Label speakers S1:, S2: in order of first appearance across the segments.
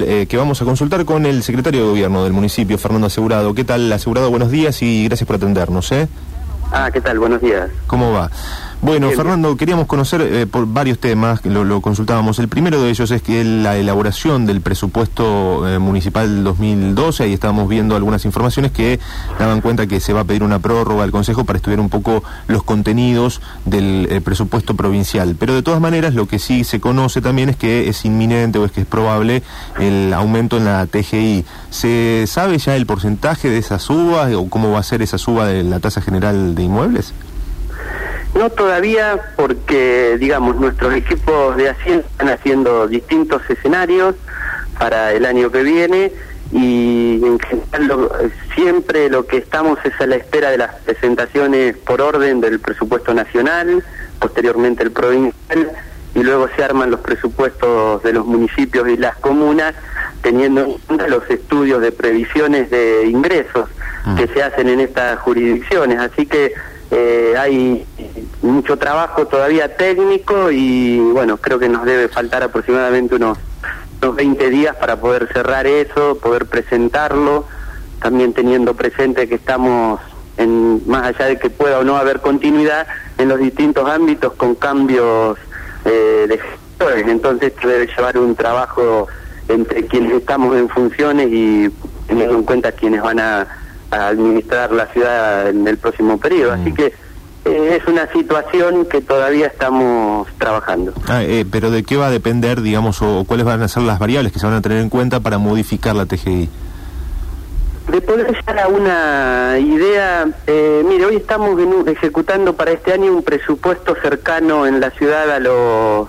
S1: puntual que vamos a consultar con el secretario de Gobierno del municipio, Fernando Asegurado. ¿Qué tal, Asegurado? Buenos días y gracias por atendernos, ¿eh?
S2: ¿Qué tal? Buenos días.
S1: ¿Cómo va? Bueno, bien, Fernando, bien. Queríamos conocer por varios temas, que lo consultábamos. El primero de ellos es que la elaboración del presupuesto municipal 2012, ahí estábamos viendo algunas informaciones que daban cuenta que se va a pedir una prórroga al Consejo para estudiar un poco los contenidos del presupuesto provincial. Pero de todas maneras, lo que sí se conoce también es que es inminente o es que es probable el aumento en la TGI. ¿Se sabe ya el porcentaje de esa suba o cómo va a ser esa suba de la tasa general de inmuebles?
S2: No todavía, porque, digamos, nuestros equipos de Hacienda están haciendo distintos escenarios para el año que viene y en general siempre lo que estamos es a la espera de las presentaciones por orden del presupuesto nacional, posteriormente el provincial, y luego se arman los presupuestos de los municipios y las comunas, teniendo en cuenta los estudios de previsiones de ingresos que se hacen en estas jurisdicciones. Así que hay mucho trabajo todavía técnico y bueno, creo que nos debe faltar aproximadamente unos 20 días para poder cerrar eso, poder presentarlo, también teniendo presente que estamos más allá de que pueda o no haber continuidad en los distintos ámbitos con cambios de gestores, entonces debe llevar un trabajo entre quienes estamos en funciones y teniendo en cuenta quienes van a administrar la ciudad en el próximo periodo, así que es una situación que todavía estamos trabajando.
S1: Pero ¿de qué va a depender, digamos, o cuáles van a ser las variables que se van a tener en cuenta para modificar la TGI?
S2: De poder llegar a una idea, mire, hoy estamos ejecutando para este año un presupuesto cercano en la ciudad a los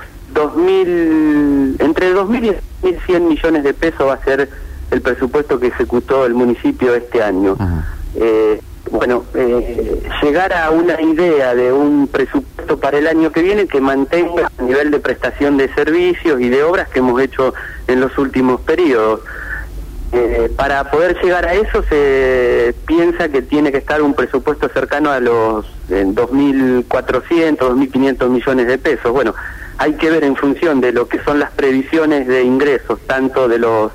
S2: entre 2.000 y 1.100 millones de pesos va a ser el presupuesto que ejecutó el municipio este año. Llegar a una idea de un presupuesto para el año que viene que mantenga el nivel de prestación de servicios y de obras que hemos hecho en los últimos periodos. Para poder llegar a eso se piensa que tiene que estar un presupuesto cercano a los 2.400, 2.500 millones de pesos. Bueno, hay que ver en función de lo que son las previsiones de ingresos, tanto de los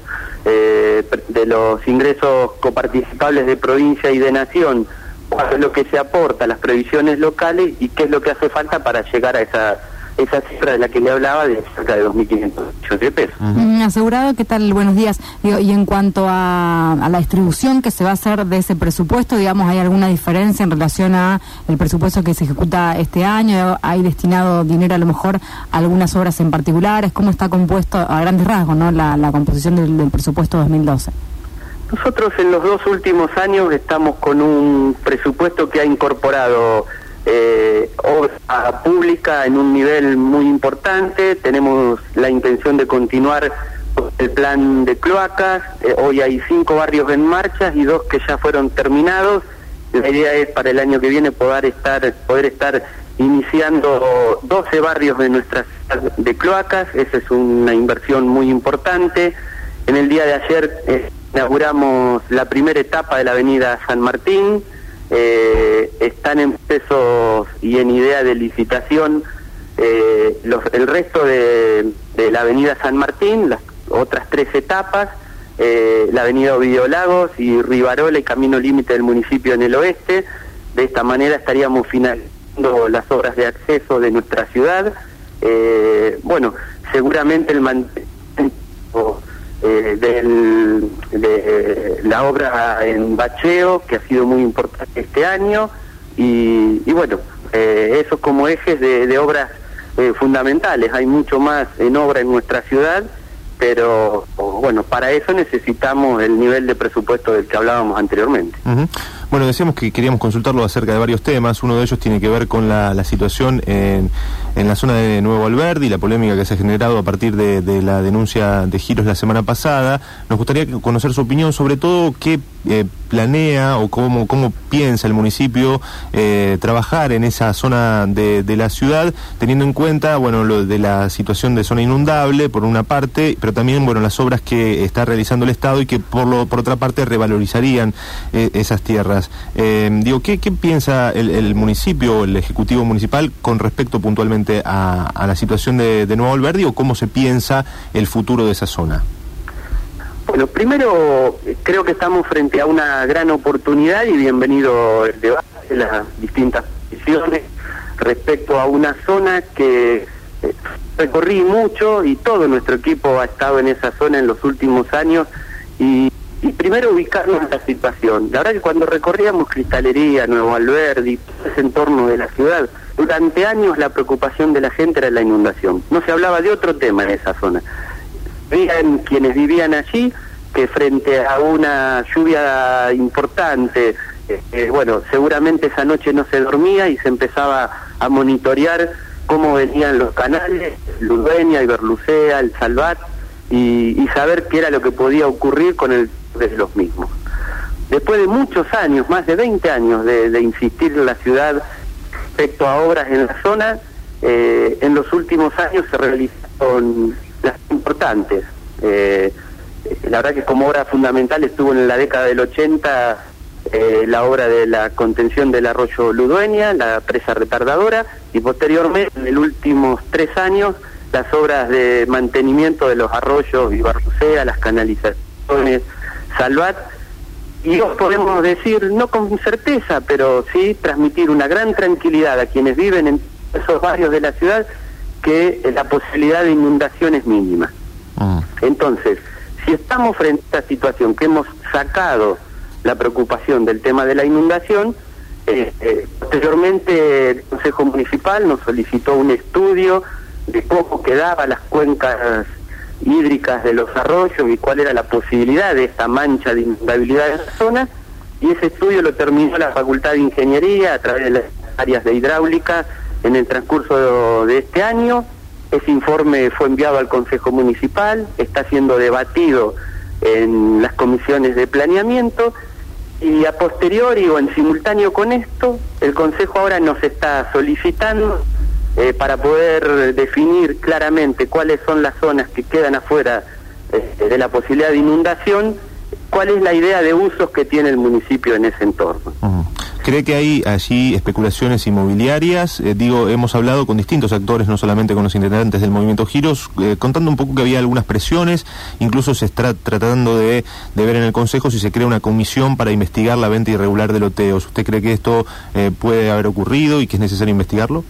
S2: ingresos coparticipables de provincia y de nación, cuál es lo que se aporta a las previsiones locales y qué es lo que hace falta para llegar a esa cifra de la que le hablaba, de cerca de 2.500 millones de pesos.
S3: Asegurado, ¿qué tal? Buenos días. Y en cuanto a la distribución que se va a hacer de ese presupuesto, digamos, ¿hay alguna diferencia en relación a el presupuesto que se ejecuta este año? ¿Hay destinado dinero a lo mejor a algunas obras en particulares? ¿Cómo está compuesto a grandes rasgos, ¿no?, la composición del presupuesto 2012?
S2: Nosotros en los 2 últimos años estamos con un presupuesto que ha incorporado obra pública en un nivel muy importante. Tenemos la intención de continuar con el plan de cloacas. Hoy hay 5 barrios en marcha y 2 que ya fueron terminados. La idea es para el año que viene poder estar iniciando 12 barrios de nuestra ciudad de cloacas. Esa es una inversión muy importante. En el día de ayer inauguramos la primera etapa de la avenida San Martín. Están en procesos y en idea de licitación el resto de la avenida San Martín, las otras 3 etapas, la avenida Ovidio Lagos y Rivarola y Camino Límite del municipio en el oeste. De esta manera estaríamos finalizando las obras de acceso de nuestra ciudad. Seguramente el mantenimiento de la obra en bacheo, que ha sido muy importante este año, y eso como ejes de obras fundamentales. Hay mucho más en obra en nuestra ciudad, pero para eso necesitamos el nivel de presupuesto del que hablábamos anteriormente.
S1: Bueno, decíamos que queríamos consultarlo acerca de varios temas. Uno de ellos tiene que ver con la situación en la zona de Nuevo Alberdi, la polémica que se ha generado a partir de la denuncia de Giros la semana pasada. Nos gustaría conocer su opinión, sobre todo qué planea o cómo piensa el municipio trabajar en esa zona de la ciudad, teniendo en cuenta lo de la situación de zona inundable por una parte, pero también las obras que está realizando el Estado y que por otra parte revalorizarían esas tierras. ¿Qué piensa el municipio, el Ejecutivo Municipal, con respecto puntualmente a la situación de Nuevo Alberdi, o cómo se piensa el futuro de esa zona?
S2: Bueno, primero creo que estamos frente a una gran oportunidad y bienvenido el debate, las distintas posiciones respecto a una zona que recorrí mucho y todo nuestro equipo ha estado en esa zona en los últimos años y primero ubicarnos en la situación. La verdad que cuando recorríamos Cristalería, Nuevo Alberdi, ese entorno de la ciudad, durante años la preocupación de la gente era la inundación. No se hablaba de otro tema en esa zona. Veían quienes vivían allí que frente a una lluvia importante, bueno, seguramente esa noche no se dormía y se empezaba a monitorear cómo venían los canales, Ludueña, Iberlucea, el Salvat, y saber qué era lo que podía ocurrir con el de los mismos. Después de muchos años, más de 20 años de insistir en la ciudad respecto a obras en la zona, en los últimos años se realizaron las importantes. La verdad que como obra fundamental estuvo en la década del 80 la obra de la contención del arroyo Ludueña, la presa retardadora, y posteriormente, en los últimos 3 años, las obras de mantenimiento de los arroyos Iberlucea, las canalizaciones Salvat, y hoy podemos decir, no con certeza, pero sí transmitir una gran tranquilidad a quienes viven en esos barrios de la ciudad, que la posibilidad de inundación es mínima. Entonces, si estamos frente a esta situación, que hemos sacado la preocupación del tema de la inundación, posteriormente el Consejo Municipal nos solicitó un estudio de cómo quedaban las cuencas hídricas de los arroyos y cuál era la posibilidad de esta mancha de inundabilidad en la zona, y ese estudio lo terminó la Facultad de Ingeniería a través de las áreas de hidráulica en el transcurso de este año. Ese informe fue enviado al Consejo Municipal, está siendo debatido en las comisiones de planeamiento, y a posteriori o en simultáneo con esto, el Consejo ahora nos está solicitando para poder definir claramente cuáles son las zonas que quedan afuera de la posibilidad de inundación, cuál es la idea de usos que tiene el municipio en ese entorno.
S1: ¿Cree que hay allí especulaciones inmobiliarias? Hemos hablado con distintos actores, no solamente con los integrantes del Movimiento Giros, contando un poco que había algunas presiones, incluso se está tratando de ver en el Consejo si se crea una comisión para investigar la venta irregular de loteos. ¿Usted cree que esto puede haber ocurrido y que es necesario investigarlo?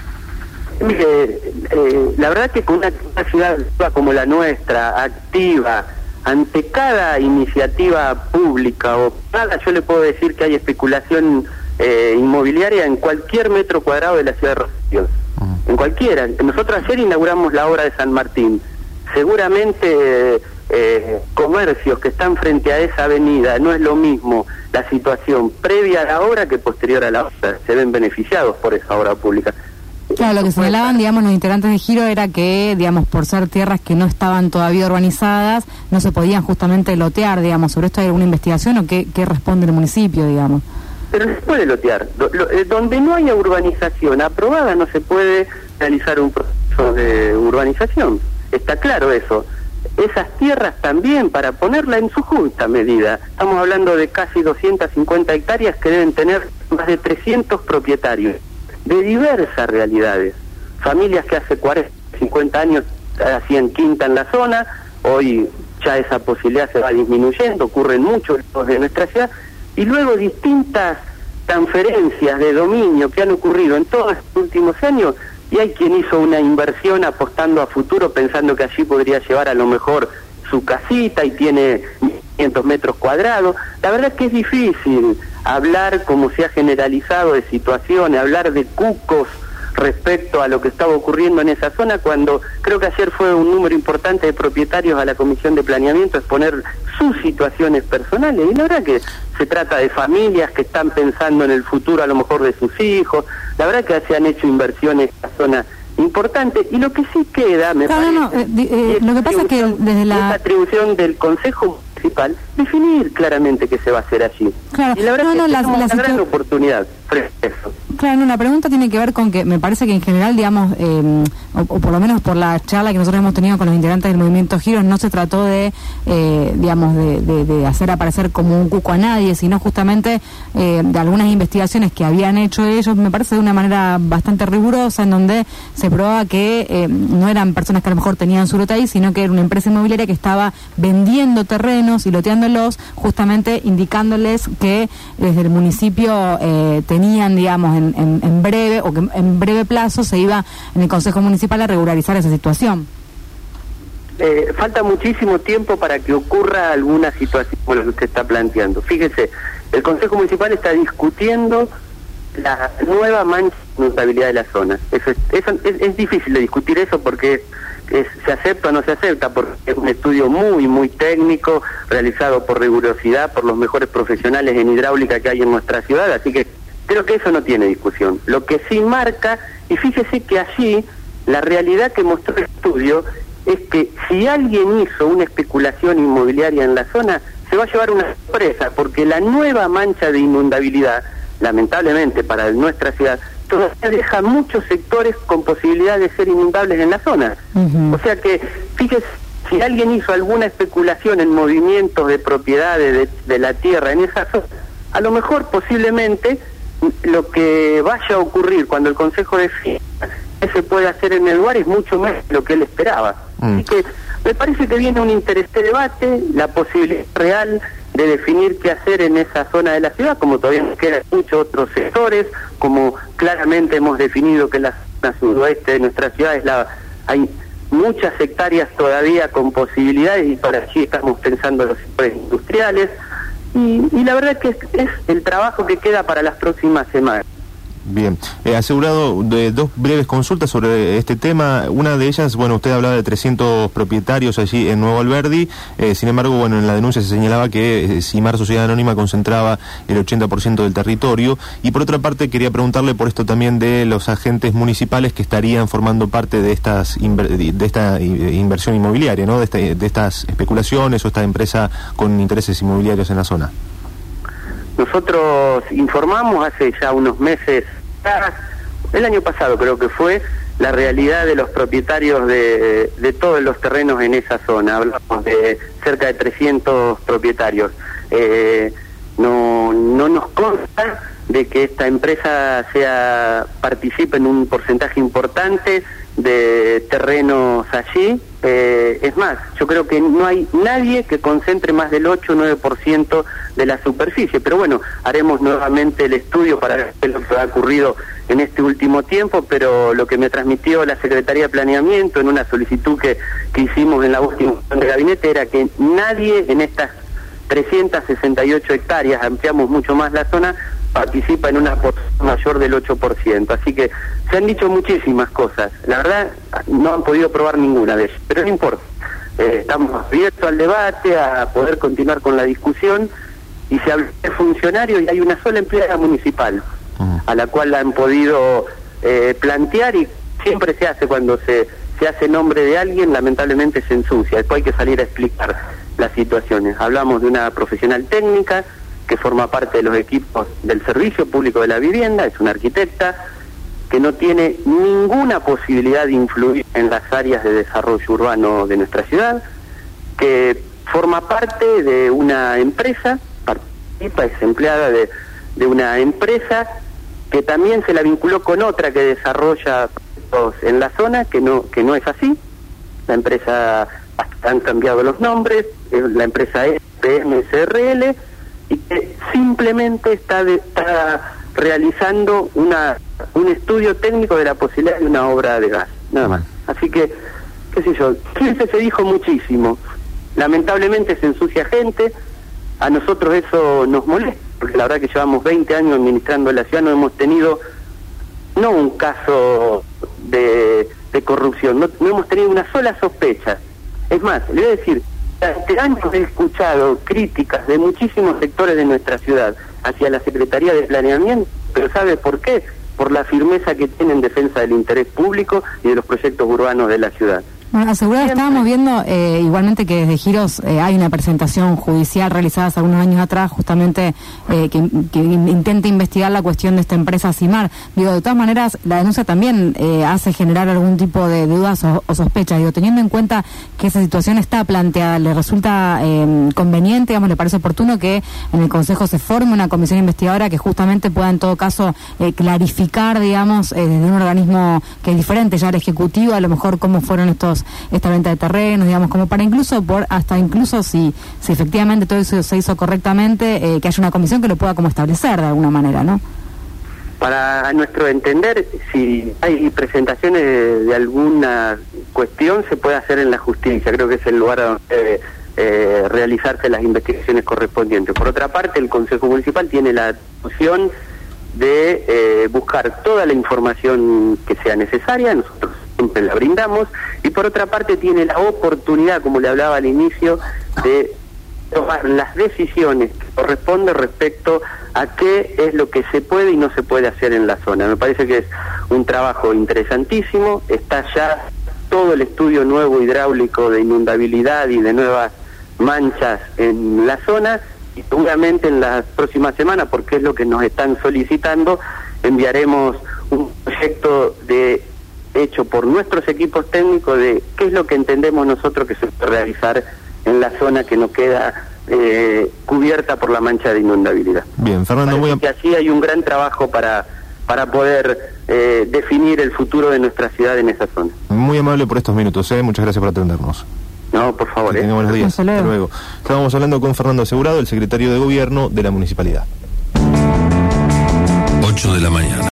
S2: Mire, la verdad que con una ciudad como la nuestra, activa, ante cada iniciativa pública o nada, yo le puedo decir que hay especulación inmobiliaria en cualquier metro cuadrado de la ciudad de Rosario, en cualquiera. Nosotros ayer inauguramos la obra de San Martín. Seguramente comercios que están frente a esa avenida, no es lo mismo la situación previa a la obra que posterior a la obra. Se ven beneficiados por esa obra pública.
S3: Claro, lo que señalaban, digamos, los integrantes de Giro era que, digamos, por ser tierras que no estaban todavía urbanizadas, no se podían justamente lotear, digamos. ¿Sobre esto hay alguna investigación o qué responde el municipio, digamos?
S2: Pero no se puede lotear. Donde no haya urbanización aprobada no se puede realizar un proceso de urbanización. Está claro eso. Esas tierras también, para ponerla en su justa medida, estamos hablando de casi 250 hectáreas que deben tener más de 300 propietarios de diversas realidades, familias que hace 40, 50 años hacían quinta en la zona, hoy ya esa posibilidad se va disminuyendo, ocurren muchos de nuestra ciudad, y luego distintas transferencias de dominio que han ocurrido en todos estos últimos años, y hay quien hizo una inversión apostando a futuro pensando que allí podría llevar a lo mejor su casita y tiene 500 metros cuadrados. La verdad es que es difícil hablar, como se ha generalizado, de situaciones, hablar de cucos respecto a lo que estaba ocurriendo en esa zona, cuando creo que ayer fue un número importante de propietarios a la Comisión de Planeamiento exponer sus situaciones personales, y la verdad que se trata de familias que están pensando en el futuro a lo mejor de sus hijos. La verdad que se han hecho inversiones en la zona importante, y lo que sí queda, me parece,
S3: lo que pasa es que desde la
S2: atribución del Consejo Municipal definir claramente qué se va a hacer allí.
S3: Claro.
S2: Y la verdad que tenemos una gran
S3: situación
S2: oportunidad frente a eso.
S3: Claro, la pregunta tiene que ver con que me parece que en general, digamos, o por lo menos por la charla que nosotros hemos tenido con los integrantes del movimiento Giros, no se trató de, digamos, de hacer aparecer como un cuco a nadie, sino justamente de algunas investigaciones que habían hecho ellos, me parece de una manera bastante rigurosa, en donde se probaba que no eran personas que a lo mejor tenían su ahí, sino que era una empresa inmobiliaria que estaba vendiendo terrenos y loteándolos, justamente indicándoles que desde el municipio tenían, digamos, en breve, o que en breve plazo se iba en el Consejo Municipal a regularizar esa situación.
S2: Falta muchísimo tiempo para que ocurra alguna situación como la que usted está planteando. Fíjese, el Consejo Municipal está discutiendo la nueva mancha de inundabilidad de la zona. Es difícil de discutir eso porque se acepta o no se acepta, porque es un estudio muy técnico, realizado por rigurosidad, por los mejores profesionales en hidráulica que hay en nuestra ciudad, así que creo que eso no tiene discusión. Lo que sí marca, y fíjese que allí la realidad que mostró el estudio es que si alguien hizo una especulación inmobiliaria en la zona, se va a llevar una sorpresa, porque la nueva mancha de inundabilidad, lamentablemente para nuestra ciudad, todavía deja muchos sectores con posibilidad de ser inundables en la zona. O sea que, fíjese, si alguien hizo alguna especulación en movimientos de propiedades de la tierra en esa zona, a lo mejor posiblemente lo que vaya a ocurrir cuando el Consejo defina que se puede hacer en el lugar es mucho más de lo que él esperaba. Así que me parece que viene un interesante debate, la posibilidad real de definir qué hacer en esa zona de la ciudad, como todavía nos quedan muchos otros sectores, como claramente hemos definido que la zona sudoeste de nuestra ciudad hay muchas hectáreas todavía con posibilidades, y para allí estamos pensando en los sectores industriales, y la verdad que es el trabajo que queda para las próximas semanas.
S1: Bien, asegurado de dos breves consultas sobre este tema. Una de ellas, bueno, usted hablaba de 300 propietarios allí en Nuevo Alberdi, sin embargo, bueno, en la denuncia se señalaba que Simar Sociedad Anónima concentraba el 80% del territorio, y por otra parte quería preguntarle por esto también de los agentes municipales que estarían formando parte de esta inversión inmobiliaria, ¿no? De estas especulaciones o esta empresa con intereses inmobiliarios en la zona.
S2: Nosotros informamos hace ya unos meses, el año pasado creo que fue, la realidad de los propietarios de todos los terrenos en esa zona. Hablamos de cerca de 300 propietarios. No nos consta de que esta empresa participe en un porcentaje importante de terrenos allí. Es más, yo creo que no hay nadie que concentre más del 8 o 9% de la superficie, pero bueno, haremos nuevamente el estudio para ver lo que ha ocurrido en este último tiempo, pero lo que me transmitió la Secretaría de Planeamiento en una solicitud que hicimos en la última sesión de gabinete era que nadie en estas 368 hectáreas, ampliamos mucho más la zona, participa en una porción mayor del 8%. Así que se han dicho muchísimas cosas. La verdad, no han podido probar ninguna de ellas, pero no importa. Estamos abiertos al debate, a poder continuar con la discusión, y se habla de funcionarios y hay una sola empleada municipal a la cual la han podido plantear, y siempre se hace cuando se hace nombre de alguien, lamentablemente se ensucia. Después hay que salir a explicar las situaciones. Hablamos de una profesional técnica que forma parte de los equipos del Servicio Público de la Vivienda, es una arquitecta que no tiene ninguna posibilidad de influir en las áreas de desarrollo urbano de nuestra ciudad, que forma parte de una empresa, participa, es empleada de una empresa que también se la vinculó con otra que desarrolla en la zona, que no es así. La empresa, han cambiado los nombres, la empresa es PMSRL, y que simplemente está realizando un estudio técnico de la posibilidad de una obra de gas, nada más. Así que, qué sé yo, siempre se dijo muchísimo. Lamentablemente se ensucia gente, a nosotros eso nos molesta, porque la verdad que llevamos 20 años administrando la ciudad, no hemos tenido, no un caso de corrupción, no hemos tenido una sola sospecha. Es más, le voy a decir, durante años he escuchado críticas de muchísimos sectores de nuestra ciudad hacia la Secretaría de Planeamiento, pero ¿sabe por qué? Por la firmeza que tiene en defensa del interés público y de los proyectos urbanos de la ciudad.
S3: Bueno, Asegurado, estábamos viendo igualmente que desde Giros hay una presentación judicial realizada hace algunos años atrás, justamente que intenta investigar la cuestión de esta empresa Simar. Digo, de todas maneras, la denuncia también hace generar algún tipo de dudas o sospechas. Digo, teniendo en cuenta que esa situación está planteada, ¿le resulta conveniente, digamos, le parece oportuno que en el Consejo se forme una comisión investigadora que justamente pueda en todo caso clarificar, digamos, desde un organismo que es diferente ya al Ejecutivo, a lo mejor cómo fueron esta venta de terrenos, digamos, como para incluso si efectivamente todo eso se hizo correctamente, que haya una comisión que lo pueda como establecer de alguna manera, ¿no?
S2: Para nuestro entender, si hay presentaciones de alguna cuestión, se puede hacer en la justicia. Creo que es el lugar donde realizarse las investigaciones correspondientes. Por otra parte, el Consejo Municipal tiene la atribución de buscar toda la información que sea necesaria. Nosotros siempre la brindamos, y por otra parte tiene la oportunidad, como le hablaba al inicio, de tomar las decisiones que corresponden respecto a qué es lo que se puede y no se puede hacer en la zona. Me parece que es un trabajo interesantísimo. Está ya todo el estudio nuevo hidráulico de inundabilidad y de nuevas manchas en la zona, y seguramente en las próximas semanas, porque es lo que nos están solicitando, enviaremos un proyecto hecho por nuestros equipos técnicos de qué es lo que entendemos nosotros que se puede realizar en la zona que no queda cubierta por la mancha de inundabilidad.
S1: Bien, Fernando,
S2: que así hay un gran trabajo para poder definir el futuro de nuestra ciudad en esa zona.
S1: Muy amable por estos minutos, muchas gracias por atendernos.
S2: No, por favor.
S1: Que tenga buenos días. Hasta luego. Estábamos hablando con Fernando Asegurado, el secretario de Gobierno de la Municipalidad.
S4: 8 de la mañana.